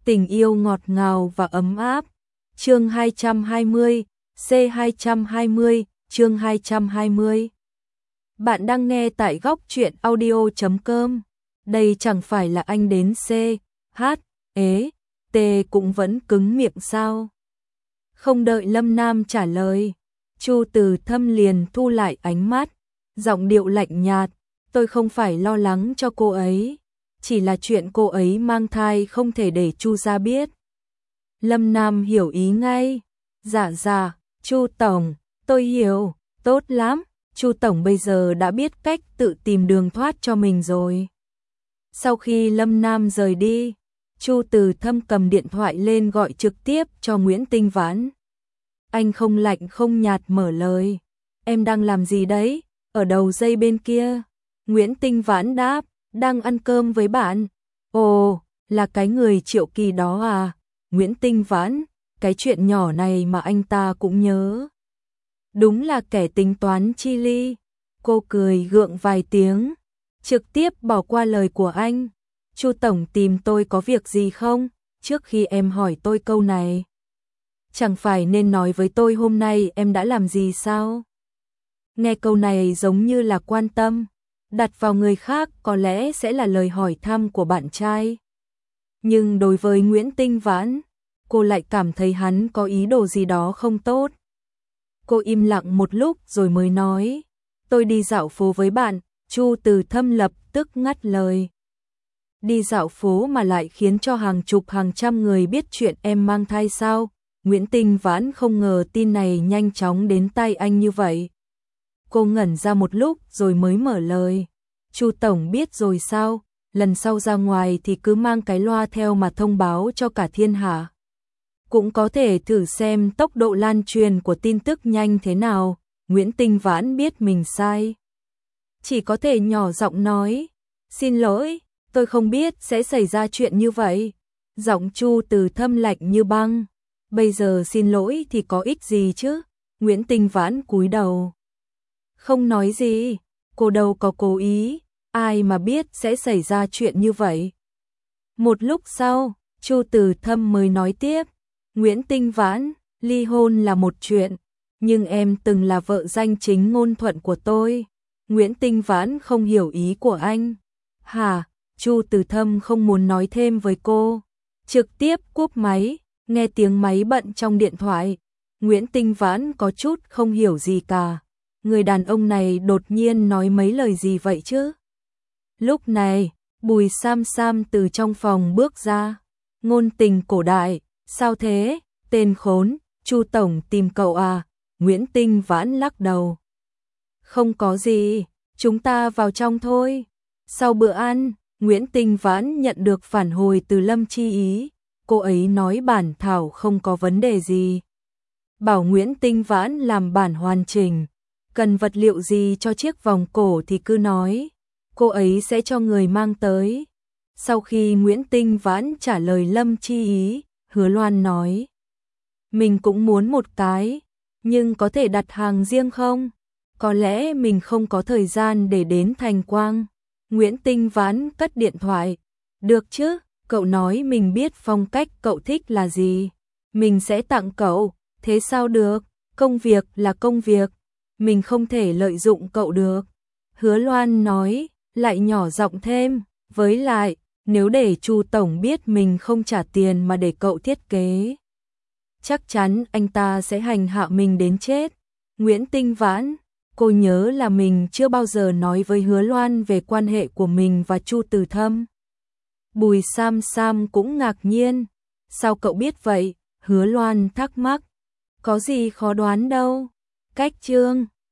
Tình yêu ngọt ngào và ấm áp. Chương 220, C220, chương 220. Bạn đang nghe tại góc truyện audio.com. Đây chẳng phải là anh đến C, H, T cũng vẫn cứng miệng sao? Không đợi Lâm Nam trả lời, Chu Từ Thâm liền thu lại ánh mắt, giọng điệu lạnh nhạt, tôi không phải lo lắng cho cô ấy, chỉ là chuyện cô ấy mang thai không thể để Chu gia biết. Lâm Nam hiểu ý ngay, dạ, Chu tổng, tôi hiểu, tốt lắm, Chu tổng bây giờ đã biết cách tự tìm đường thoát cho mình rồi. Sau khi Lâm Nam rời đi, Chu Từ Thâm cầm điện thoại lên gọi trực tiếp cho Nguyễn Tinh Vãn. Anh không lạnh không nhạt mở lời, em đang làm gì đấy, ở đầu dây bên kia. Nguyễn Tinh Vãn đáp, đang ăn cơm với bạn. Ồ, là cái người Triệu Kỳ đó à? Nguyễn Tinh Vãn, cái chuyện nhỏ này mà anh ta cũng nhớ. Đúng là kẻ tính toán chi ly. Cô cười gượng vài tiếng, trực tiếp bỏ qua lời của anh. Chu tổng tìm tôi có việc gì không? Trước khi em hỏi tôi câu này, chẳng phải nên nói với tôi hôm nay em đã làm gì sao? Nghe câu này giống như là quan tâm, đặt vào người khác có lẽ sẽ là lời hỏi thăm của bạn trai. Nhưng đối với Nguyễn Tinh Vãn, cô lại cảm thấy hắn có ý đồ gì đó không tốt. Cô im lặng một lúc rồi mới nói, tôi đi dạo phố với bạn. Chu Từ Thâm lập tức ngắt lời. Đi dạo phố mà lại khiến cho hàng chục hàng trăm người biết chuyện em mang thai sao? Nguyễn Tinh Vãn không ngờ tin này nhanh chóng đến tai anh như vậy. Cô ngẩn ra một lúc rồi mới mở lời. Chu tổng biết rồi sao? Lần sau ra ngoài thì cứ mang cái loa theo mà thông báo cho cả thiên hạ. Cũng có thể thử xem tốc độ lan truyền của tin tức nhanh thế nào. Nguyễn Tinh Vãn biết mình sai, chỉ có thể nhỏ giọng nói, xin lỗi, tôi không biết sẽ xảy ra chuyện như vậy. Giọng Chu Từ Thâm lạnh như băng, bây giờ xin lỗi thì có ích gì chứ? Nguyễn Tinh Vãn cúi đầu, không nói gì, cô đâu có cố ý, ai mà biết sẽ xảy ra chuyện như vậy. Một lúc sau, Chu Từ Thâm mới nói tiếp, Nguyễn Tinh Vãn, ly hôn là một chuyện, nhưng em từng là vợ danh chính ngôn thuận của tôi. Nguyễn Tinh Vãn không hiểu ý của anh. Hả? Chu Từ Thâm không muốn nói thêm với cô, trực tiếp cúp máy. Nghe tiếng máy bận trong điện thoại, Nguyễn Tinh Vãn có chút không hiểu gì cả. Người đàn ông này đột nhiên nói mấy lời gì vậy chứ? Lúc này, Bùi Sam Sam từ trong phòng bước ra. Ngôn tình cổ đại, sao thế? Tên khốn, Chu tổng tìm cậu à? Nguyễn Tinh Vãn lắc đầu. Không có gì, chúng ta vào trong thôi. Sau bữa ăn, Nguyễn Tinh Vãn nhận được phản hồi từ Lâm Chi Ý. Cô ấy nói bản thảo không có vấn đề gì. Bảo Nguyễn Tinh Vãn làm bản hoàn chỉnh. Cần vật liệu gì cho chiếc vòng cổ thì cứ nói. Cô ấy sẽ cho người mang tới. Sau khi Nguyễn Tinh Vãn trả lời Lâm Chi Ý, Hứa Loan nói, mình cũng muốn một cái, nhưng có thể đặt hàng riêng không? Có lẽ mình không có thời gian để đến Thành Quang. Nguyễn Tinh Vãn cất điện thoại. Được chứ, cậu nói mình biết phong cách cậu thích là gì. Mình sẽ tặng cậu, thế sao được? Công việc là công việc, mình không thể lợi dụng cậu được. Hứa Loan nói, lại nhỏ giọng thêm, với lại, nếu để Chu tổng biết mình không trả tiền mà để cậu thiết kế, chắc chắn anh ta sẽ hành hạ mình đến chết. Nguyễn Tinh Vãn, cô nhớ là mình chưa bao giờ nói với Hứa Loan về quan hệ của mình và Chu Từ Thâm. Bùi Sam Sam cũng ngạc nhiên. Sao cậu biết vậy? Hứa Loan thắc mắc. Có gì khó đoán đâu. Cách chương